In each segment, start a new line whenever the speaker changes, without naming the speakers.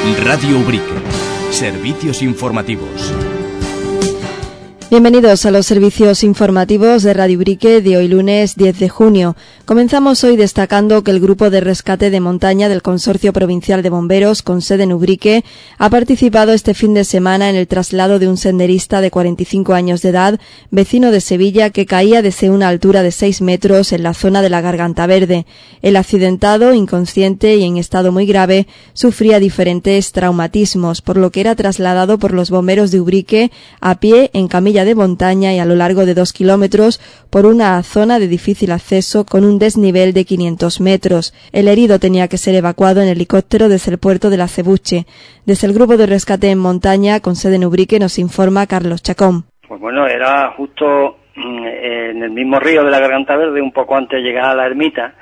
Radio Ubrique. Servicios informativos.
Bienvenidos a los servicios informativos de Radio Ubrique de hoy lunes 10 de junio. Comenzamos hoy destacando que el Grupo de Rescate de Montaña del Consorcio Provincial de Bomberos, con sede en Ubrique, ha participado este fin de semana en el traslado de un senderista de 45 años de edad, vecino de Sevilla, que caía desde una altura de 6 metros en la zona de la Garganta Verde. El accidentado, inconsciente y en estado muy grave, sufría diferentes traumatismos, por lo que era trasladado por los bomberos de Ubrique a pie en camilla de montaña y a lo largo de 2 kilómetros por una zona de difícil acceso con un desnivel de 500 metros. El herido tenía que ser evacuado en helicóptero desde el puerto de la Acebuche. Desde el Grupo de Rescate en Montaña, con sede en Ubrique, nos informa Carlos Chacón.
Pues bueno, era justo en el mismo río de la Garganta Verde, un poco antes de llegar a la ermita,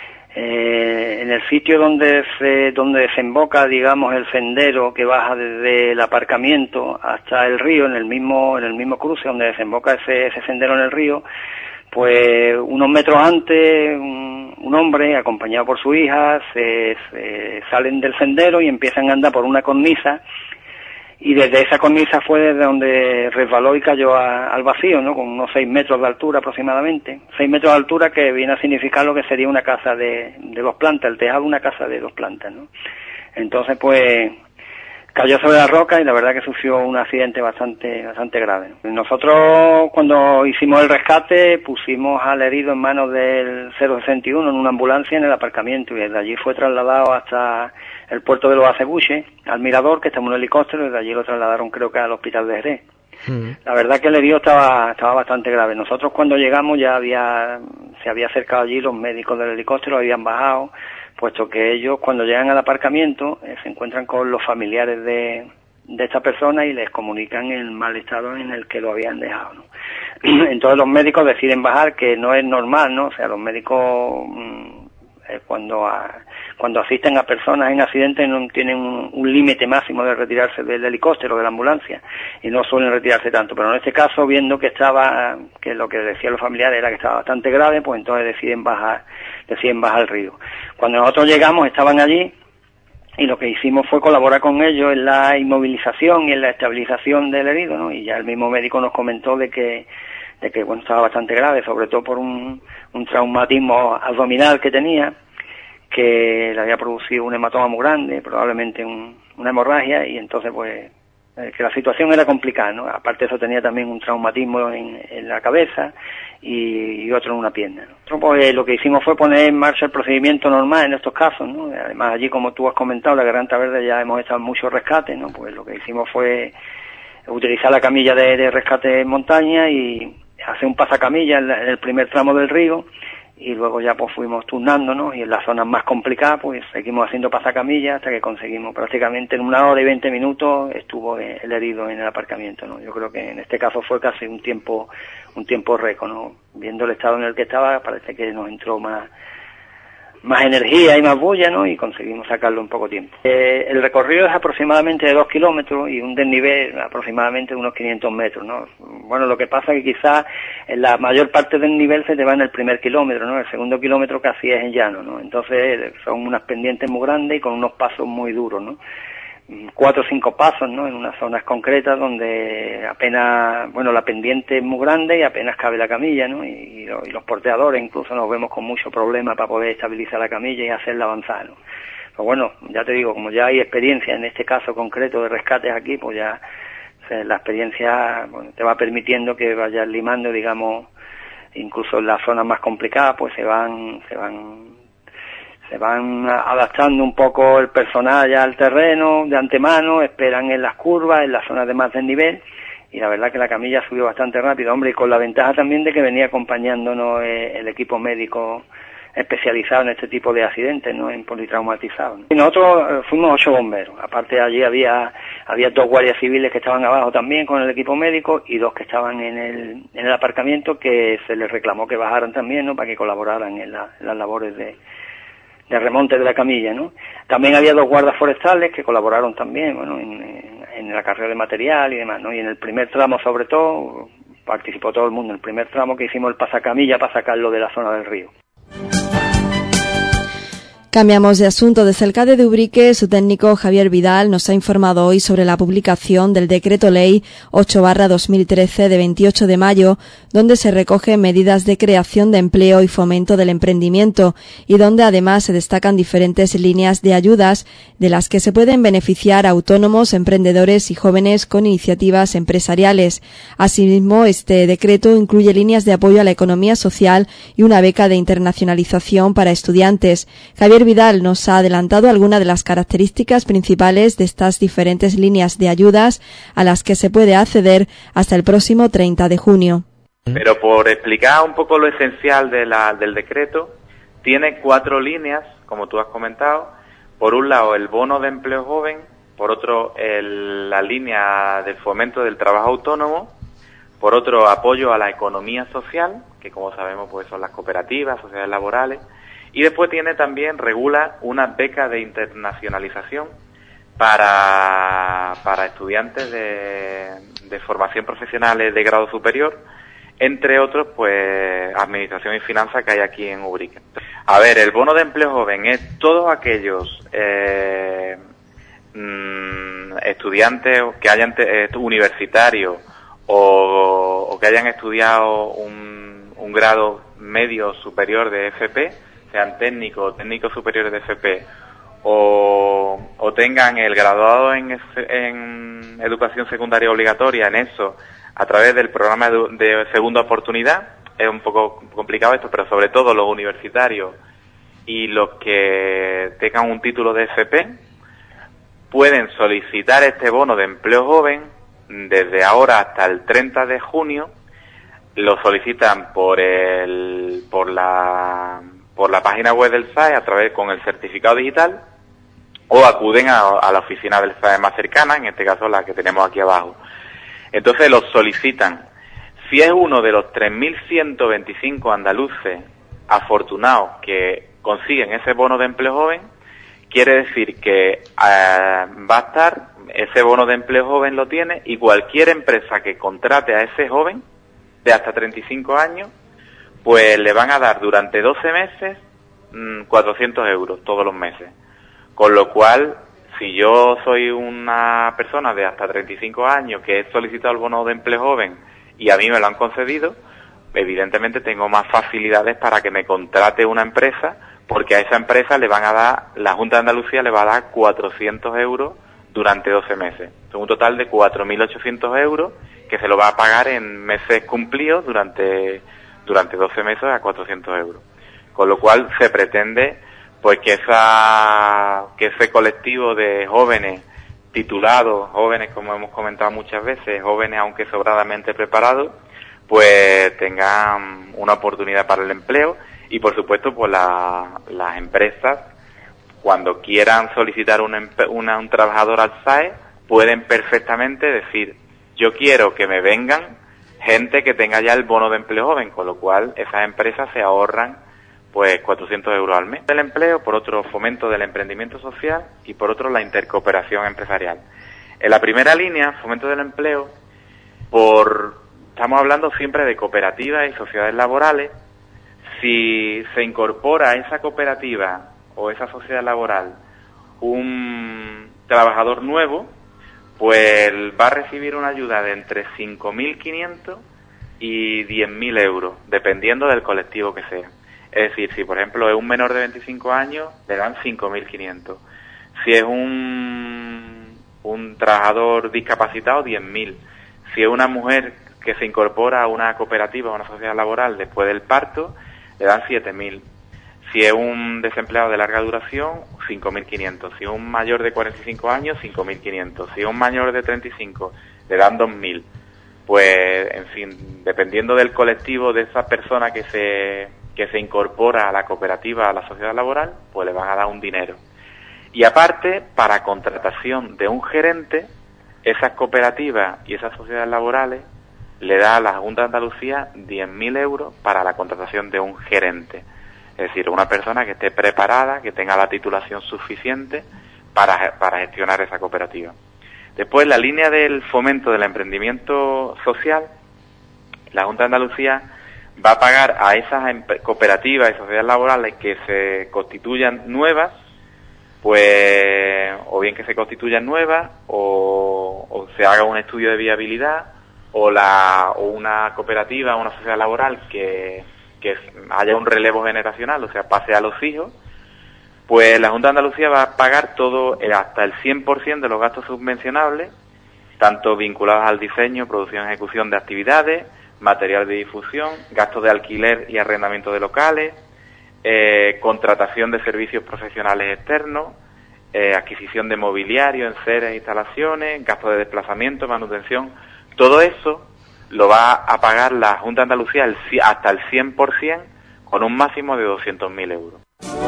en el sitio donde desemboca, digamos, el sendero que baja desde el aparcamiento hasta el río, en el mismo cruce donde desemboca ese sendero en el río, pues unos metros antes un hombre acompañado por su hija se salen del sendero y empiezan a andar por una cornisa, y desde esa cornisa fue desde donde resbaló y cayó al vacío, ¿no? Con unos 6 metros de altura aproximadamente. 6 metros de altura, que viene a significar lo que sería una casa de 2 plantas, el tejado de una casa de 2 plantas, ¿no? Entonces, pues, cayó sobre la roca y la verdad que sufrió un accidente bastante grave, ¿no? Nosotros, cuando hicimos el rescate, pusimos al herido en manos del 061 en una ambulancia en el aparcamiento, y desde allí fue trasladado hasta el puerto de los Acebuche, al Mirador, que está en un helicóptero, y desde allí lo trasladaron, creo que al hospital de Jerez. La verdad que el herido estaba bastante grave. Nosotros, cuando llegamos, ya se había acercado allí los médicos del helicóptero, habían bajado, puesto que ellos, cuando llegan al aparcamiento, se encuentran con los familiares de esta persona y les comunican el mal estado en el que lo habían dejado, ¿no? Entonces los médicos deciden bajar, que no es normal, ¿no? O sea, los médicos cuando asisten a personas en accidentes no tienen un límite máximo de retirarse del helicóptero, de la ambulancia, y no suelen retirarse tanto, pero en este caso, viendo que lo que decían los familiares era que estaba bastante grave, pues entonces deciden bajar al río. Cuando nosotros llegamos, estaban allí, y lo que hicimos fue colaborar con ellos en la inmovilización y en la estabilización del herido, ¿no? Y ya el mismo médico nos comentó de que bueno, estaba bastante grave, sobre todo por un traumatismo abdominal que tenía, que le había producido un hematoma muy grande, probablemente una hemorragia, y entonces pues que la situación era complicada, ¿no? Aparte de eso, tenía también un traumatismo en la cabeza y otro en una pierna, ¿no? Nosotros, pues, lo que hicimos fue poner en marcha el procedimiento normal en estos casos, ¿no? Además, allí, como tú has comentado, la Garganta Verde, ya hemos estado en muchos rescates, ¿no? Pues lo que hicimos fue utilizar la camilla de rescate en montaña y hacer un pasacamilla en el primer tramo del río, y luego ya pues fuimos turnándonos, y en las zonas más complicadas pues seguimos haciendo pasacamilla hasta que conseguimos, prácticamente en 1 hora y 20 minutos estuvo el herido en el aparcamiento, ¿no? Yo creo que en este caso fue casi un tiempo récord, ¿no? Viendo el estado en el que estaba, parece que nos entró más energía y más bulla, ¿no? Y conseguimos sacarlo en poco tiempo. El recorrido es aproximadamente de 2 kilómetros y un desnivel aproximadamente de unos 500 metros, ¿no? Bueno, lo que pasa es que quizás en la mayor parte del nivel se te va en el primer kilómetro, ¿no? El segundo kilómetro casi es en llano, ¿no? Entonces son unas pendientes muy grandes y con unos pasos muy duros, ¿no? 4 o 5 pasos, ¿no? En unas zonas concretas donde apenas, bueno, la pendiente es muy grande y apenas cabe la camilla, ¿no? Y los porteadores incluso nos vemos con mucho problema para poder estabilizar la camilla y hacerla avanzar, ¿no? Pero bueno, ya te digo, como ya hay experiencia en este caso concreto de rescates aquí, pues ya la experiencia, bueno, te va permitiendo que vayas limando, digamos, incluso en las zonas más complicadas, pues se van adaptando un poco el personal ya al terreno de antemano, esperan en las curvas, en las zonas de más desnivel, y la verdad que la camilla subió bastante rápido, hombre, y con la ventaja también de que venía acompañándonos el equipo médico especializado en este tipo de accidentes, ¿no? En politraumatizados, ¿no? Y nosotros fuimos 8 bomberos, aparte allí había 2 guardias civiles que estaban abajo también con el equipo médico, y 2 que estaban en el aparcamiento, que se les reclamó que bajaran también, ¿no? Para que colaboraran en las labores de remonte de la camilla, ¿no? También había 2 guardas forestales que colaboraron también, bueno, en el acarreo de material y demás, ¿no? Y en el primer tramo, sobre todo, participó todo el mundo. En el primer tramo que hicimos el pasacamilla para sacarlo de la zona del río.
Cambiamos de asunto. Desde el CADE de Ubrique, su técnico Javier Vidal nos ha informado hoy sobre la publicación del Decreto Ley 8/2013 de 28 de mayo, donde se recogen medidas de creación de empleo y fomento del emprendimiento, y donde además se destacan diferentes líneas de ayudas de las que se pueden beneficiar autónomos, emprendedores y jóvenes con iniciativas empresariales. Asimismo, este decreto incluye líneas de apoyo a la economía social y una beca de internacionalización para estudiantes. Javier Vidal nos ha adelantado algunas de las características principales de estas diferentes líneas de ayudas a las que se puede acceder hasta el próximo 30 de junio.
Pero por explicar un poco lo esencial del decreto, tiene 4 líneas, como tú has comentado. Por un lado, el bono de empleo joven, por otro, la línea del fomento del trabajo autónomo, por otro, apoyo a la economía social, que como sabemos pues son las cooperativas, sociedades laborales. Y después regula una beca de internacionalización para estudiantes de formación profesional de grado superior, entre otros, pues, administración y finanzas que hay aquí en Ubrique. A ver, el bono de empleo joven es todos aquellos estudiantes que hayan universitarios o que hayan estudiado un grado medio superior de FP, sean técnicos superiores de FP, o tengan el graduado en educación secundaria obligatoria en eso, a través del programa de segunda oportunidad. Es un poco complicado esto, pero sobre todo los universitarios y los que tengan un título de FP pueden solicitar este bono de empleo joven desde ahora hasta el 30 de junio. Lo solicitan por la página web del SAE a través con el certificado digital, o acuden a la oficina del SAE más cercana, en este caso la que tenemos aquí abajo. Entonces los solicitan. Si es uno de los 3.125 andaluces afortunados que consiguen ese bono de empleo joven, quiere decir que va a estar, ese bono de empleo joven lo tiene, y cualquier empresa que contrate a ese joven de hasta 35 años, pues le van a dar durante 12 meses 400 euros todos los meses. Con lo cual, si yo soy una persona de hasta 35 años que he solicitado el bono de empleo joven y a mí me lo han concedido, evidentemente tengo más facilidades para que me contrate una empresa, porque a esa empresa le van a dar, la Junta de Andalucía le va a dar 400 euros durante 12 meses. Son un total de 4.800 euros que se lo va a pagar en meses cumplidos durante 12 meses a 400 euros. Con lo cual se pretende pues que ese colectivo de jóvenes titulados, jóvenes como hemos comentado muchas veces, jóvenes aunque sobradamente preparados, pues tengan una oportunidad para el empleo. Y por supuesto pues las empresas, cuando quieran solicitar un trabajador al SAE, pueden perfectamente decir: yo quiero que me vengan gente que tenga ya el bono de empleo joven, con lo cual esas empresas se ahorran pues 400 euros al mes del empleo, por otro fomento del emprendimiento social y por otro la intercooperación empresarial. En la primera línea, fomento del empleo, estamos hablando siempre de cooperativas y sociedades laborales. Si se incorpora a esa cooperativa o esa sociedad laboral un trabajador nuevo, pues va a recibir una ayuda de entre 5.500 y 10.000 euros, dependiendo del colectivo que sea. Es decir, si por ejemplo es un menor de 25 años, le dan 5.500. Si es un trabajador discapacitado, 10.000. Si es una mujer que se incorpora a una cooperativa o a una sociedad laboral después del parto, le dan 7.000. Si es un desempleado de larga duración, 5.500. Si es un mayor de 45 años, 5.500. Si es un mayor de 35, le dan 2.000. Pues, en fin, dependiendo del colectivo de esa persona que se incorpora a la cooperativa, a la sociedad laboral, pues le van a dar un dinero. Y aparte, para contratación de un gerente, esas cooperativas y esas sociedades laborales le da a la Junta de Andalucía 10.000 euros para la contratación de un gerente. Es decir, una persona que esté preparada, que tenga la titulación suficiente para gestionar esa cooperativa. Después, la línea del fomento del emprendimiento social, la Junta de Andalucía va a pagar a esas cooperativas y sociedades laborales que se constituyan nuevas, pues o bien que se constituyan nuevas o se haga un estudio de viabilidad o una cooperativa o una sociedad laboral que haya un relevo generacional, o sea, pase a los hijos, pues la Junta de Andalucía va a pagar todo, hasta el 100% de los gastos subvencionables, tanto vinculados al diseño, producción y ejecución de actividades, material de difusión, gastos de alquiler y arrendamiento de locales, contratación de servicios profesionales externos, adquisición de mobiliario, enseres e instalaciones, gastos de desplazamiento, manutención. Todo eso lo va a pagar la Junta de Andalucía hasta el 100%, con un máximo de 200.000 euros.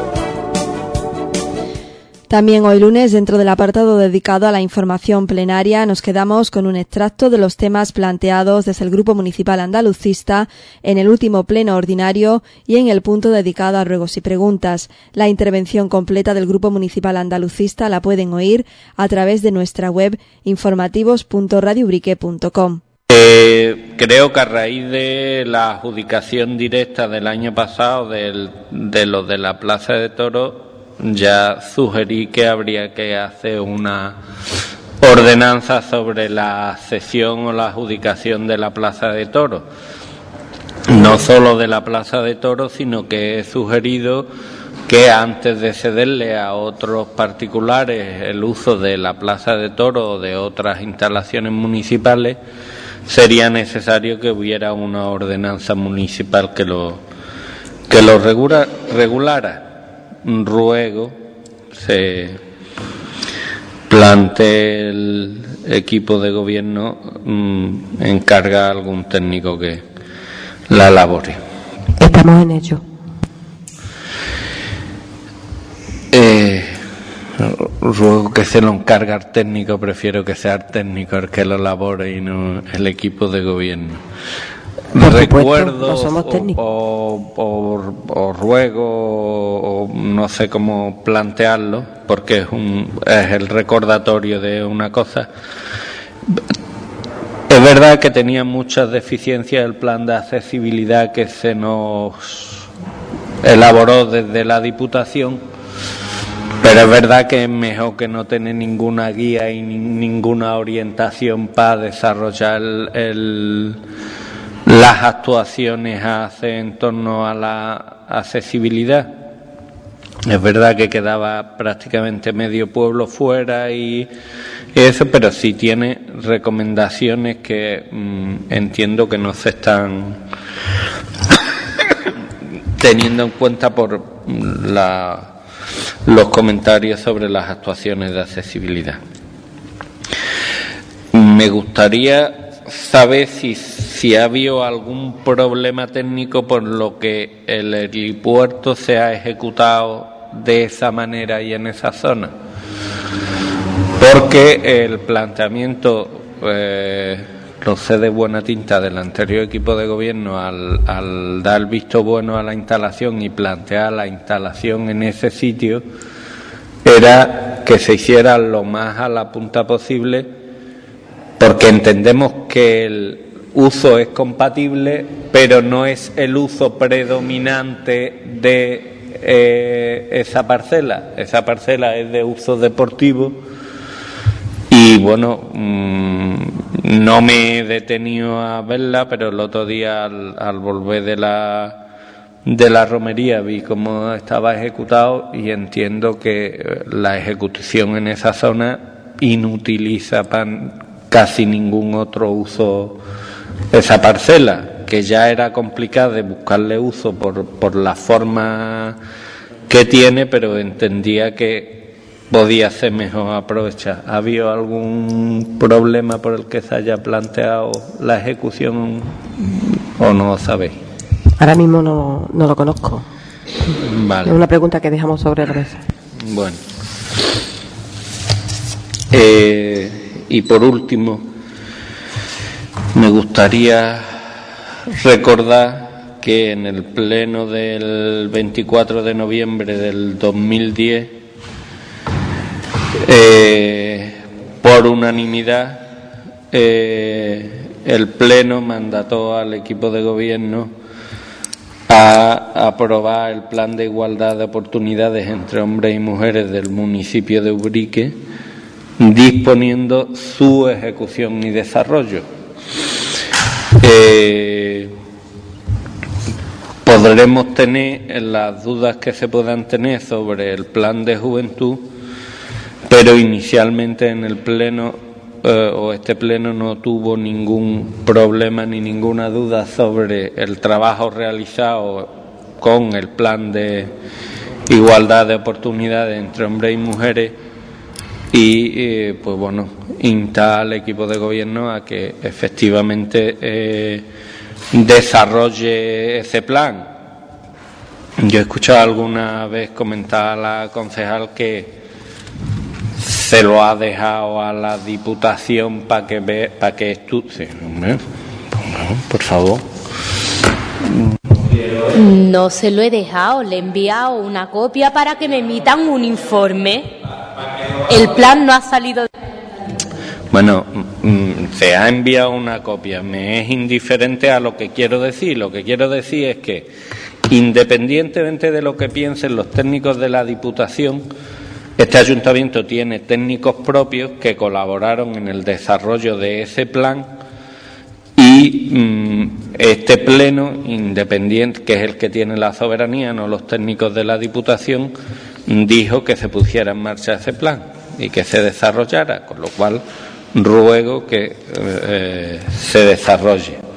También hoy lunes, dentro del apartado dedicado a la información plenaria, nos quedamos con un extracto de los temas planteados desde el Grupo Municipal Andalucista en el último pleno ordinario y en el punto dedicado a ruegos y preguntas. La intervención completa del Grupo Municipal Andalucista la pueden oír a través de nuestra web informativos.radioubrique.com.
Creo que a raíz de la adjudicación directa del año pasado de lo de la Plaza de Toros, ya sugerí que habría que hacer una ordenanza sobre la cesión o la adjudicación de la Plaza de Toros. No solo de la Plaza de Toros, sino que he sugerido que antes de cederle a otros particulares el uso de la Plaza de Toros o de otras instalaciones municipales, sería necesario que hubiera una ordenanza municipal que lo regulara. Ruego se plantee el equipo de gobierno encarga a algún técnico que la elabore.
Estamos en ello.
Ruego que se lo encargue al técnico, prefiero que sea el técnico el que lo elabore y no el equipo de gobierno. Recuerdos o ruego o no sé cómo plantearlo, porque es el recordatorio de una cosa. Es verdad que tenía muchas deficiencias el plan de accesibilidad que se nos elaboró desde la Diputación, pero es verdad que es mejor que no tener ninguna guía y ninguna orientación para desarrollar las actuaciones a hacer en torno a la accesibilidad. Es verdad que quedaba prácticamente medio pueblo fuera y eso, pero sí tiene recomendaciones que entiendo que no se están teniendo en cuenta por los comentarios sobre las actuaciones de accesibilidad. Me gustaría saber si ha habido algún problema técnico por lo que el helipuerto se ha ejecutado de esa manera y en esa zona, porque el planteamiento lo sé de buena tinta del anterior equipo de gobierno al dar visto bueno a la instalación y plantear la instalación en ese sitio era que se hiciera lo más a la punta posible, porque entendemos que el uso es compatible, pero no es el uso predominante de esa parcela. Esa parcela es de uso deportivo y bueno, no me he detenido a verla, pero el otro día al volver de la romería vi cómo estaba ejecutado y entiendo que la ejecución en esa zona inutiliza casi ningún otro uso esa parcela, que ya era complicada de buscarle uso por la forma que tiene, pero entendía que podía ser mejor aprovechar. ¿Ha habido algún problema por el que se haya planteado la ejecución o no lo sabéis?
Ahora mismo no lo conozco.
Vale.
Es una pregunta que dejamos sobre la mesa.
Bueno. Y por último, me gustaría recordar que en el pleno del 24 de noviembre del 2010, por unanimidad, el pleno mandató al equipo de gobierno a aprobar el plan de igualdad de oportunidades entre hombres y mujeres del municipio de Ubrique, disponiendo su ejecución y desarrollo. Podremos tener las dudas que se puedan tener sobre el plan de juventud, pero inicialmente en el pleno este pleno no tuvo ningún problema ni ninguna duda sobre el trabajo realizado con el plan de igualdad de oportunidades entre hombres y mujeres, y pues bueno, insta al equipo de gobierno a que efectivamente desarrolle ese plan. Yo he escuchado alguna vez comentar a la concejal que se lo ha dejado a la Diputación para que estudie. Por favor.
No se lo he dejado, le he enviado una copia para que me emitan un informe. El plan no ha salido.
Bueno, se ha enviado una copia. Me es indiferente a lo que quiero decir. Lo que quiero decir es que, independientemente de lo que piensen los técnicos de la Diputación, este ayuntamiento tiene técnicos propios que colaboraron en el desarrollo de ese plan, y este pleno independiente, que es el que tiene la soberanía, no los técnicos de la Diputación, dijo que se pusiera en marcha ese plan y que se desarrollara, con lo cual ruego que se desarrolle.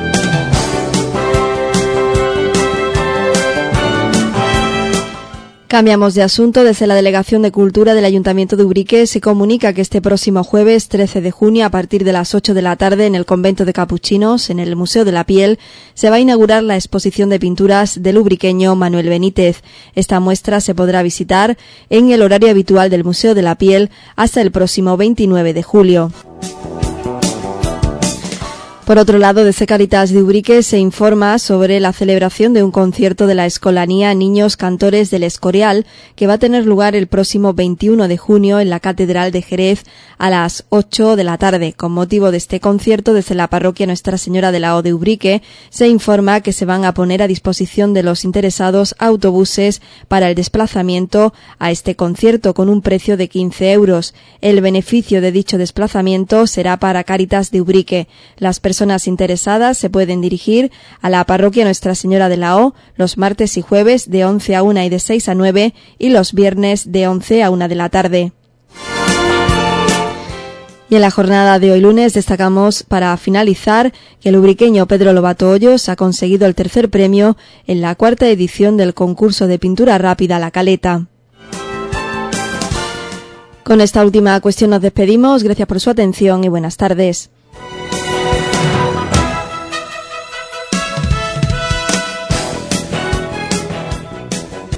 Cambiamos de asunto. Desde la Delegación de Cultura del Ayuntamiento de Ubrique se comunica que este próximo jueves 13 de junio, a partir de las 8 de la tarde, en el Convento de Capuchinos, en el Museo de la Piel, se va a inaugurar la exposición de pinturas del ubriqueño Manuel Benítez. Esta muestra se podrá visitar en el horario habitual del Museo de la Piel hasta el próximo 29 de julio. Por otro lado, desde Cáritas de Ubrique se informa sobre la celebración de un concierto de la Escolanía Niños Cantores del Escorial, que va a tener lugar el próximo 21 de junio en la Catedral de Jerez a las 8 de la tarde. Con motivo de este concierto, desde la parroquia Nuestra Señora de la O de Ubrique se informa que se van a poner a disposición de los interesados autobuses para el desplazamiento a este concierto con un precio de 15 euros. El beneficio de dicho desplazamiento será para Cáritas de Ubrique. Las personas interesadas se pueden dirigir a la parroquia Nuestra Señora de la O los martes y jueves de 11 a 1 y de 6 a 9 y los viernes de 11 a 1 de la tarde. Y en la jornada de hoy lunes destacamos, para finalizar, que el ubriqueño Pedro Lobato Hoyos ha conseguido el tercer premio en la cuarta edición del concurso de pintura rápida La Caleta. Con esta última cuestión nos despedimos. Gracias por su atención y buenas tardes.